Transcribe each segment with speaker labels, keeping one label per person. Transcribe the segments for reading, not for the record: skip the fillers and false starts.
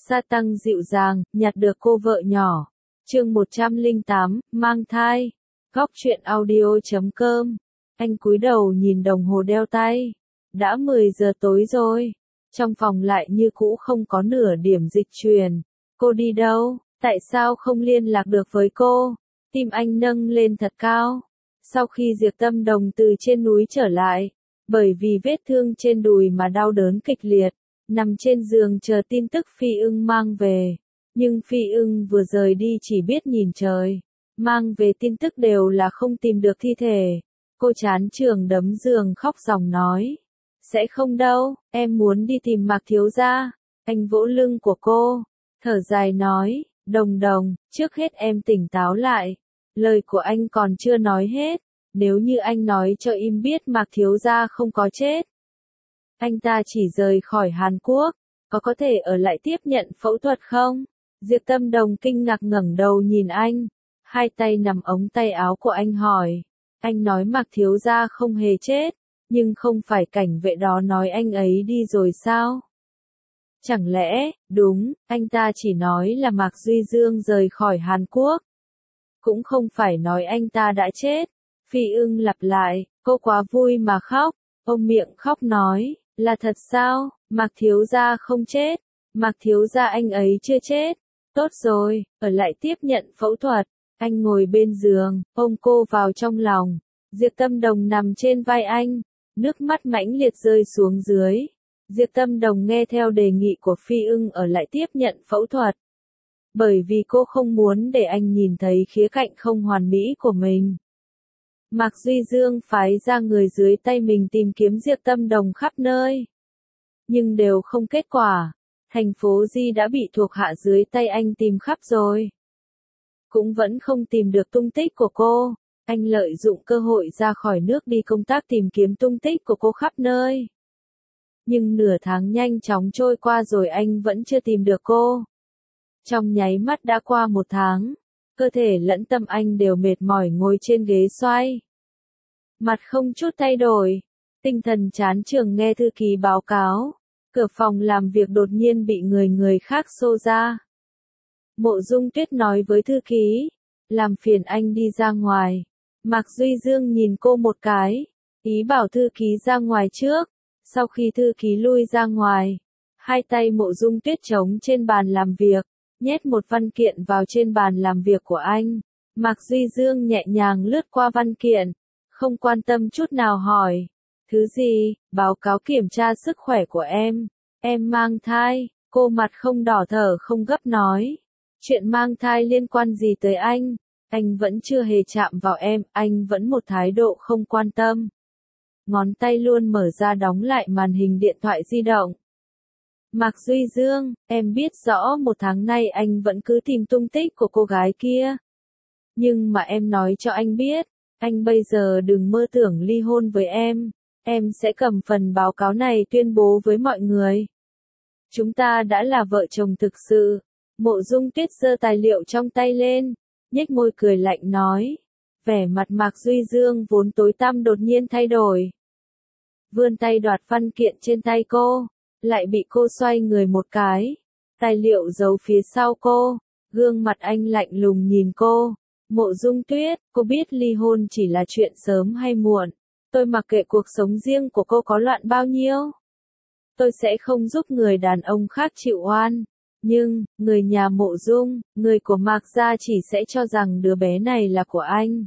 Speaker 1: Sa Tăng dịu dàng, nhặt được cô vợ nhỏ. Chương 108, mang thai. Góc truyện audio.com. Anh cúi đầu nhìn đồng hồ đeo tay. Đã 10 giờ tối rồi. Trong phòng lại như cũ không có nửa điểm dịch truyền. Cô đi đâu? Tại sao không liên lạc được với cô? Tim anh nâng lên thật cao. Sau khi Diệp Tâm Đồng từ trên núi trở lại, bởi vì vết thương trên đùi mà đau đớn kịch liệt, nằm trên giường chờ tin tức Phi Ưng mang về. Nhưng Phi Ưng vừa rời đi chỉ biết nhìn trời. Mang về tin tức đều là không tìm được thi thể. Cô chán trường đấm giường khóc ròng nói. Sẽ không đâu, em muốn đi tìm Mạc thiếu gia. Anh vỗ lưng của cô, thở dài nói, Đồng Đồng, trước hết em tỉnh táo lại. Lời của anh còn chưa nói hết. Nếu như anh nói cho im biết Mạc thiếu gia không có chết, anh ta chỉ rời khỏi Hàn Quốc, có thể ở lại tiếp nhận phẫu thuật không? Diệp Tâm Đồng kinh ngạc ngẩng đầu nhìn anh, hai tay nắm ống tay áo của anh hỏi. Anh nói Mạc thiếu gia không hề chết, nhưng không phải cảnh vệ đó nói anh ấy đi rồi sao? Chẳng lẽ, đúng, anh ta chỉ nói là Mạc Duy Dương rời khỏi Hàn Quốc. Cũng không phải nói anh ta đã chết. Phi Ưng lặp lại, cô quá vui mà khóc, ôm miệng khóc nói, là thật sao, Mạc thiếu gia không chết, Mạc thiếu gia anh ấy chưa chết, tốt rồi, ở lại tiếp nhận phẫu thuật. Anh ngồi bên giường, ôm cô vào trong lòng, Diệp Tâm Đồng nằm trên vai anh, nước mắt mãnh liệt rơi xuống dưới. Diệp Tâm Đồng nghe theo đề nghị của Phi Ưng ở lại tiếp nhận phẫu thuật. Bởi vì cô không muốn để anh nhìn thấy khía cạnh không hoàn mỹ của mình. Mạc Duy Dương phái ra người dưới tay mình tìm kiếm Diệp Tâm Đồng khắp nơi. Nhưng đều không kết quả. Thành phố Di đã bị thuộc hạ dưới tay anh tìm khắp rồi. Cũng vẫn không tìm được tung tích của cô. Anh lợi dụng cơ hội ra khỏi nước đi công tác tìm kiếm tung tích của cô khắp nơi. Nhưng nửa tháng nhanh chóng trôi qua rồi anh vẫn chưa tìm được cô. Trong nháy mắt đã qua 1 tháng. Cơ thể lẫn tâm anh đều mệt mỏi ngồi trên ghế xoay. Mặt không chút thay đổi. Tinh thần chán trường nghe thư ký báo cáo. Cửa phòng làm việc đột nhiên bị người khác xô ra. Mộ Dung Tuyết nói với thư ký. Làm phiền anh đi ra ngoài. Mạc Duy Dương nhìn cô một cái. Ý bảo thư ký ra ngoài trước. Sau khi thư ký lui ra ngoài. Hai tay Mộ Dung Tuyết trống trên bàn làm việc. Nhét một văn kiện vào trên bàn làm việc của anh. Mạc Duy Dương nhẹ nhàng lướt qua văn kiện. Không quan tâm chút nào hỏi. Thứ gì? Báo cáo kiểm tra sức khỏe của em. Em mang thai. Cô mặt không đỏ thở không gấp nói. Chuyện mang thai liên quan gì tới anh? Anh vẫn chưa hề chạm vào em. Anh vẫn một thái độ không quan tâm. Ngón tay luôn mở ra đóng lại màn hình điện thoại di động. Mạc Duy Dương, em biết rõ 1 tháng nay anh vẫn cứ tìm tung tích của cô gái kia. Nhưng mà em nói cho anh biết, anh bây giờ đừng mơ tưởng ly hôn với em sẽ cầm phần báo cáo này tuyên bố với mọi người. Chúng ta đã là vợ chồng thực sự. Mộ Dung Tuyết giơ tài liệu trong tay lên, nhếch môi cười lạnh nói. Vẻ mặt Mạc Duy Dương vốn tối tăm đột nhiên thay đổi. Vươn tay đoạt văn kiện trên tay cô. Lại bị cô xoay người một cái. Tài liệu giấu phía sau cô. Gương mặt anh lạnh lùng nhìn cô. Mộ Dung Tuyết, cô biết ly hôn chỉ là chuyện sớm hay muộn. Tôi mặc kệ cuộc sống riêng của cô có loạn bao nhiêu. Tôi sẽ không giúp người đàn ông khác chịu oan. Nhưng, người nhà Mộ Dung, người của Mạc gia chỉ sẽ cho rằng đứa bé này là của anh.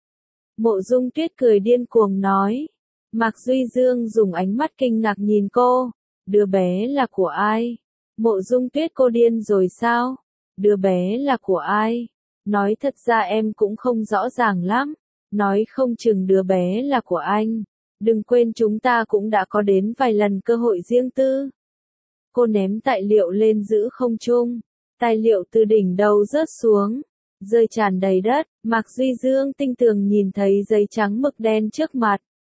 Speaker 1: Mộ Dung Tuyết cười điên cuồng nói. Mạc Duy Dương dùng ánh mắt kinh ngạc nhìn cô. Đứa bé là của ai? Mộ Dung Tuyết, cô điên rồi sao? Đứa bé là của ai? Nói thật ra em cũng không rõ ràng lắm. Nói không chừng đứa bé là của anh. Đừng quên chúng ta cũng đã có đến vài lần cơ hội riêng tư. Cô ném tài liệu lên giữa không trung. Tài liệu từ đỉnh đầu rớt xuống. Rơi tràn đầy đất. Mạc Duy Dương tinh tường nhìn thấy giấy trắng mực đen trước mặt.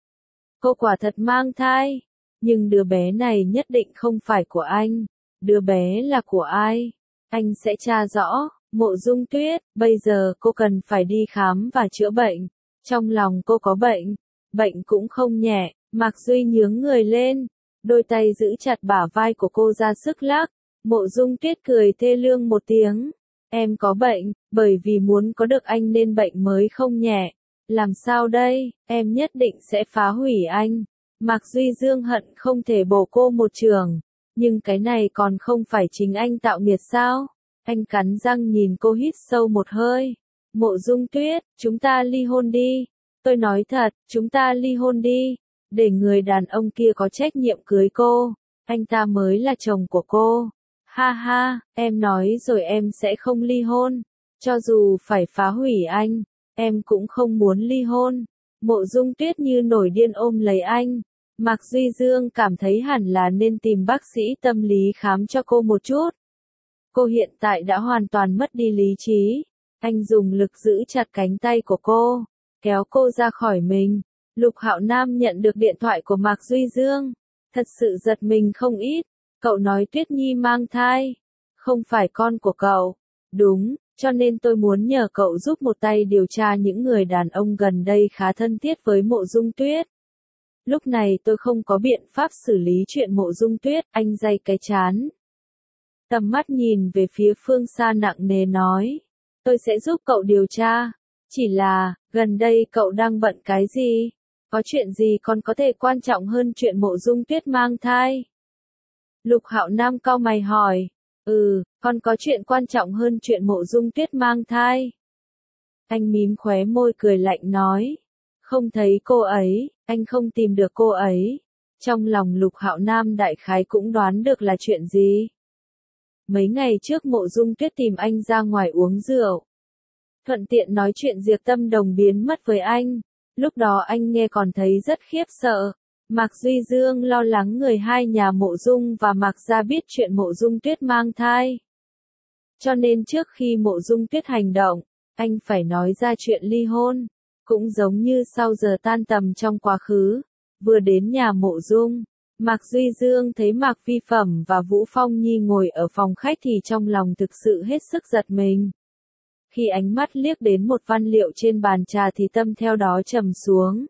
Speaker 1: Cô quả thật mang thai. Nhưng đứa bé này nhất định không phải của anh. Đứa bé là của ai? Anh sẽ tra rõ. Mộ Dung Tuyết, bây giờ cô cần phải đi khám và chữa bệnh. Trong lòng cô có bệnh. Bệnh cũng không nhẹ. Mạc Duy nhướng người lên. Đôi tay giữ chặt bả vai của cô ra sức lắc. Mộ Dung Tuyết cười thê lương một tiếng. Em có bệnh, bởi vì muốn có được anh nên bệnh mới không nhẹ. Làm sao đây, em nhất định sẽ phá hủy anh. Mạc Duy Dương hận không thể bổ cô một chưởng. Nhưng cái này còn không phải chính anh tạo nghiệt sao? Anh cắn răng nhìn cô hít sâu một hơi. Mộ Dung Tuyết, chúng ta ly hôn đi. Tôi nói thật, chúng ta ly hôn đi. Để người đàn ông kia có trách nhiệm cưới cô. Anh ta mới là chồng của cô. Ha ha, em nói rồi em sẽ không ly hôn. Cho dù phải phá hủy anh, em cũng không muốn ly hôn. Mộ Dung Tuyết như nổi điên ôm lấy anh. Mạc Duy Dương cảm thấy hẳn là nên tìm bác sĩ tâm lý khám cho cô một chút. Cô hiện tại đã hoàn toàn mất đi lý trí. Anh dùng lực giữ chặt cánh tay của cô, kéo cô ra khỏi mình. Lục Hạo Nam nhận được điện thoại của Mạc Duy Dương. Thật sự giật mình không ít. Cậu nói Tuyết Nhi mang thai. Không phải con của cậu. Đúng, cho nên tôi muốn nhờ cậu giúp một tay điều tra những người đàn ông gần đây khá thân thiết với Mộ Dung Tuyết. Lúc này tôi không có biện pháp xử lý chuyện Mộ Dung Tuyết, anh day cái chán. Tầm mắt nhìn về phía phương xa nặng nề nói. Tôi sẽ giúp cậu điều tra. Chỉ là, gần đây cậu đang bận cái gì? Có chuyện gì còn có thể quan trọng hơn chuyện Mộ Dung Tuyết mang thai? Lục Hạo Nam cau mày hỏi. Còn có chuyện quan trọng hơn chuyện Mộ Dung Tuyết mang thai. Anh mím khóe môi cười lạnh nói. Không thấy cô ấy, anh không tìm được cô ấy. Trong lòng Lục Hạo Nam đại khái cũng đoán được là chuyện gì. Mấy ngày trước Mộ Dung Tuyết tìm anh ra ngoài uống rượu. Thuận tiện nói chuyện Diệp Tâm Đồng biến mất với anh. Lúc đó anh nghe còn thấy rất khiếp sợ. Mạc Duy Dương lo lắng người hai nhà Mộ Dung và Mạc gia biết chuyện Mộ Dung Tuyết mang thai. Cho nên trước khi Mộ Dung Tuyết hành động, anh phải nói ra chuyện ly hôn. Cũng giống như sau giờ tan tầm trong quá khứ, vừa đến nhà Mộ Dung, Mạc Duy Dương thấy Mạc Phi Phẩm và Vũ Phong Nhi ngồi ở phòng khách thì trong lòng thực sự hết sức giật mình. Khi ánh mắt liếc đến một văn liệu trên bàn trà thì tâm theo đó trầm xuống.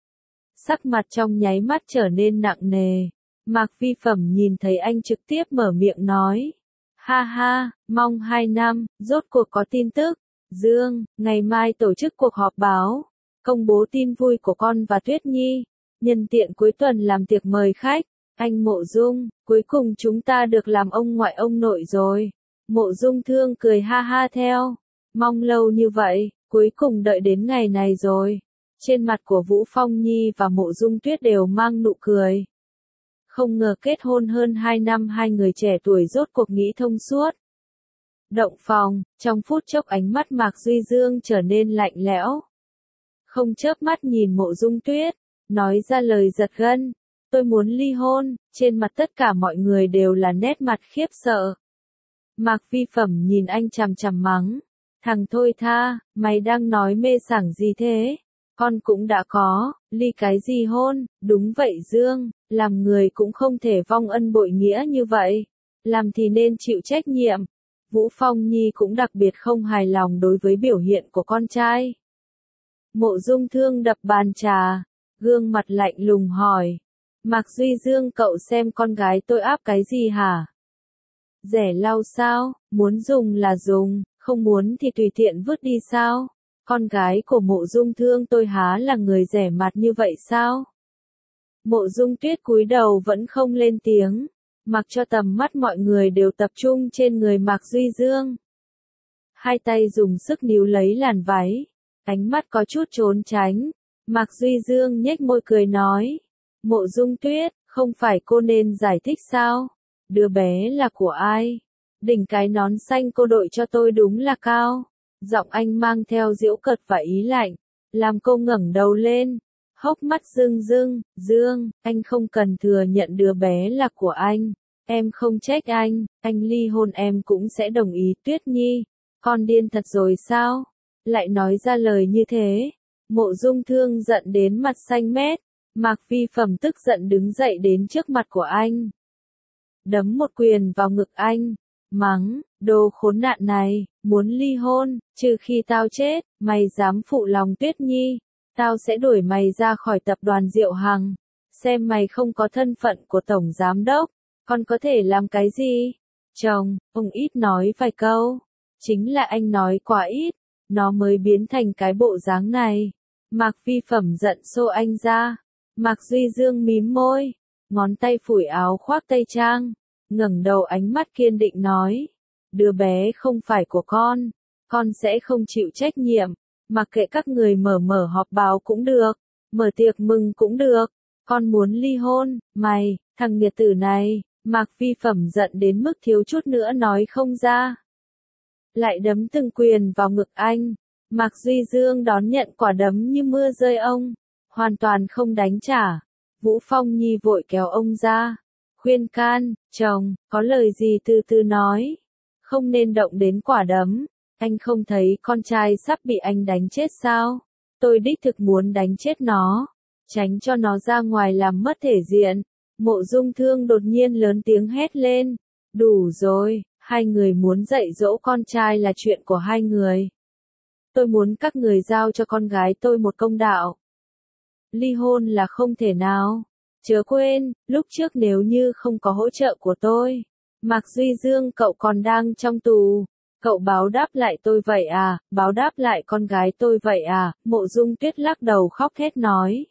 Speaker 1: Sắc mặt trong nháy mắt trở nên nặng nề. Mạc Phi Phẩm nhìn thấy anh trực tiếp mở miệng nói. Ha ha, mong 2 năm, rốt cuộc có tin tức. Dương, ngày mai tổ chức cuộc họp báo, công bố tin vui của con và Tuyết Nhi. Nhân tiện cuối tuần làm tiệc mời khách. Anh Mộ Dung, cuối cùng chúng ta được làm ông ngoại ông nội rồi. Mộ Dung Thương cười ha ha theo. Mong lâu như vậy, cuối cùng đợi đến ngày này rồi. Trên mặt của Vũ Phong Nhi và Mộ Dung Tuyết đều mang nụ cười. Không ngờ kết hôn hơn 2 năm hai người trẻ tuổi rốt cuộc nghĩ thông suốt. Động phòng, trong phút chốc ánh mắt Mạc Duy Dương trở nên lạnh lẽo. Không chớp mắt nhìn Mộ Dung Tuyết, nói ra lời giật gân. Tôi muốn ly hôn, trên mặt tất cả mọi người đều là nét mặt khiếp sợ. Mạc Phi Phẩm nhìn anh chằm chằm mắng. Thằng thôi tha, mày đang nói mê sảng gì thế? Con cũng đã có, ly cái gì hôn, đúng vậy Dương, làm người cũng không thể vong ân bội nghĩa như vậy. Làm thì nên chịu trách nhiệm. Vũ Phong Nhi cũng đặc biệt không hài lòng đối với biểu hiện của con trai. Mộ Dung Thương đập bàn trà, gương mặt lạnh lùng hỏi. Mạc Duy Dương cậu xem con gái tôi áp cái gì hả? Rẻ lau sao, muốn dùng là dùng, không muốn thì tùy tiện vứt đi sao? Con gái của Mộ Dung Thương tôi há là người rẻ mạt như vậy sao? Mộ Dung Tuyết cúi đầu vẫn không lên tiếng, mặc cho tầm mắt mọi người đều tập trung trên người Mạc Duy Dương. Hai tay dùng sức níu lấy làn váy, ánh mắt có chút trốn tránh. Mạc Duy Dương nhếch môi cười nói, Mộ Dung Tuyết, không phải cô nên giải thích sao? Đứa bé là của ai? Đỉnh cái nón xanh cô đội cho tôi đúng là cao. Giọng anh mang theo giễu cợt và ý lạnh, làm cô ngẩng đầu lên, hốc mắt rưng rưng. Dương, anh không cần thừa nhận đứa bé là của anh. Em không trách anh ly hôn em cũng sẽ đồng ý. Tuyết Nhi, con điên thật rồi sao? Lại nói ra lời như thế. Mộ Dung Thương giận đến mặt xanh mét. Mạc Phi Phẩm tức giận đứng dậy đến trước mặt của anh, đấm một quyền vào ngực anh, mắng, đồ khốn nạn này, muốn ly hôn, trừ khi tao chết, mày dám phụ lòng Tuyết Nhi, tao sẽ đuổi mày ra khỏi tập đoàn Diệu Hằng, xem mày không có thân phận của tổng giám đốc, còn có thể làm cái gì? Chồng, ông ít nói vài câu. Chính là anh nói quá ít, nó mới biến thành cái bộ dáng này. Mạc Vi Phẩm giận xô anh ra. Mạc Duy Dương mím môi, ngón tay phủi áo khoác tây trang, ngẩng đầu ánh mắt kiên định nói. Đứa bé không phải của con sẽ không chịu trách nhiệm, mặc kệ các người mở họp báo cũng được, mở tiệc mừng cũng được, con muốn ly hôn, mày, thằng nghiệt tử này, Mạc Vi Phẩm giận đến mức thiếu chút nữa nói không ra. Lại đấm từng quyền vào ngực anh, Mạc Duy Dương đón nhận quả đấm như mưa rơi ông, hoàn toàn không đánh trả. Vũ Phong Nhi vội kéo ông ra, khuyên can, chồng, có lời gì từ từ nói, không nên động đến quả đấm, anh không thấy con trai sắp bị anh đánh chết sao, tôi đích thực muốn đánh chết nó, tránh cho nó ra ngoài làm mất thể diện. Mộ Dung Thương đột nhiên lớn tiếng hét lên, đủ rồi, hai người muốn dạy dỗ con trai là chuyện của hai người. Tôi muốn các người giao cho con gái tôi một công đạo. Ly hôn là không thể nào. Chớ quên, lúc trước nếu như không có hỗ trợ của tôi, Mạc Duy Dương cậu còn đang trong tù. Cậu báo đáp lại tôi vậy à, báo đáp lại con gái tôi vậy à, Mộ Dung Tuyết lắc đầu khóc thét nói.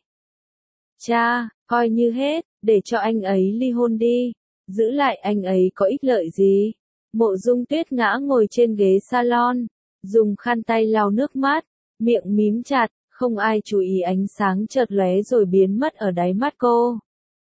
Speaker 1: Cha, coi như hết, để cho anh ấy ly hôn đi, giữ lại anh ấy có ích lợi gì. Mộ Dung Tuyết ngã ngồi trên ghế salon, dùng khăn tay lau nước mắt, miệng mím chặt, không ai chú ý ánh sáng chợt lóe rồi biến mất ở đáy mắt cô.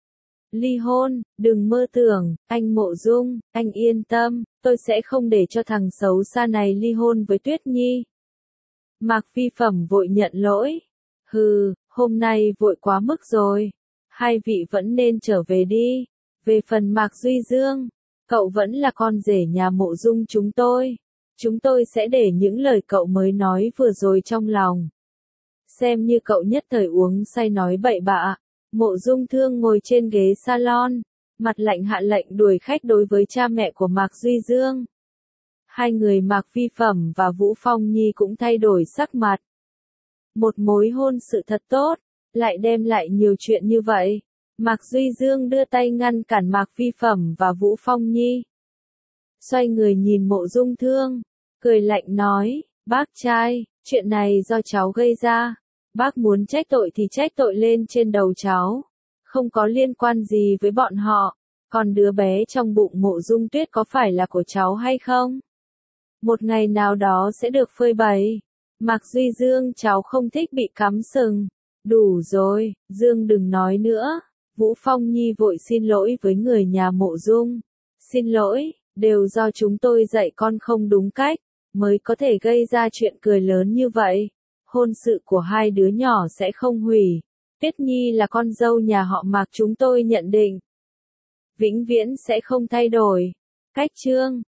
Speaker 1: Ly hôn, đừng mơ tưởng, anh Mộ Dung, anh yên tâm, tôi sẽ không để cho thằng xấu xa này ly hôn với Tuyết Nhi. Mạc Vi Phẩm vội nhận lỗi. Hừ, hôm nay vội quá mức rồi. Hai vị vẫn nên trở về đi. Về phần Mạc Duy Dương, cậu vẫn là con rể nhà Mộ Dung chúng tôi. Chúng tôi sẽ để những lời cậu mới nói vừa rồi trong lòng. Xem như cậu nhất thời uống say nói bậy bạ. Mộ Dung Thương ngồi trên ghế salon, mặt lạnh hạ lệnh đuổi khách đối với cha mẹ của Mạc Duy Dương. Hai người Mạc Vi Phẩm và Vũ Phong Nhi cũng thay đổi sắc mặt. Một mối hôn sự thật tốt, lại đem lại nhiều chuyện như vậy. Mạc Duy Dương đưa tay ngăn cản Mạc Vi Phẩm và Vũ Phong Nhi. Xoay người nhìn Mộ Dung Thương, cười lạnh nói, bác trai, chuyện này do cháu gây ra. Bác muốn trách tội thì trách tội lên trên đầu cháu. Không có liên quan gì với bọn họ. Còn đứa bé trong bụng Mộ Dung Tuyết có phải là của cháu hay không? Một ngày nào đó sẽ được phơi bày. Mạc Duy Dương cháu không thích bị cắm sừng. Đủ rồi, Dương đừng nói nữa. Vũ Phong Nhi vội xin lỗi với người nhà Mộ Dung. Xin lỗi, đều do chúng tôi dạy con không đúng cách, mới có thể gây ra chuyện cười lớn như vậy. Hôn sự của hai đứa nhỏ sẽ không hủy. Tuyết Nhi là con dâu nhà họ Mạc chúng tôi nhận định. Vĩnh viễn sẽ không thay đổi. Cách chương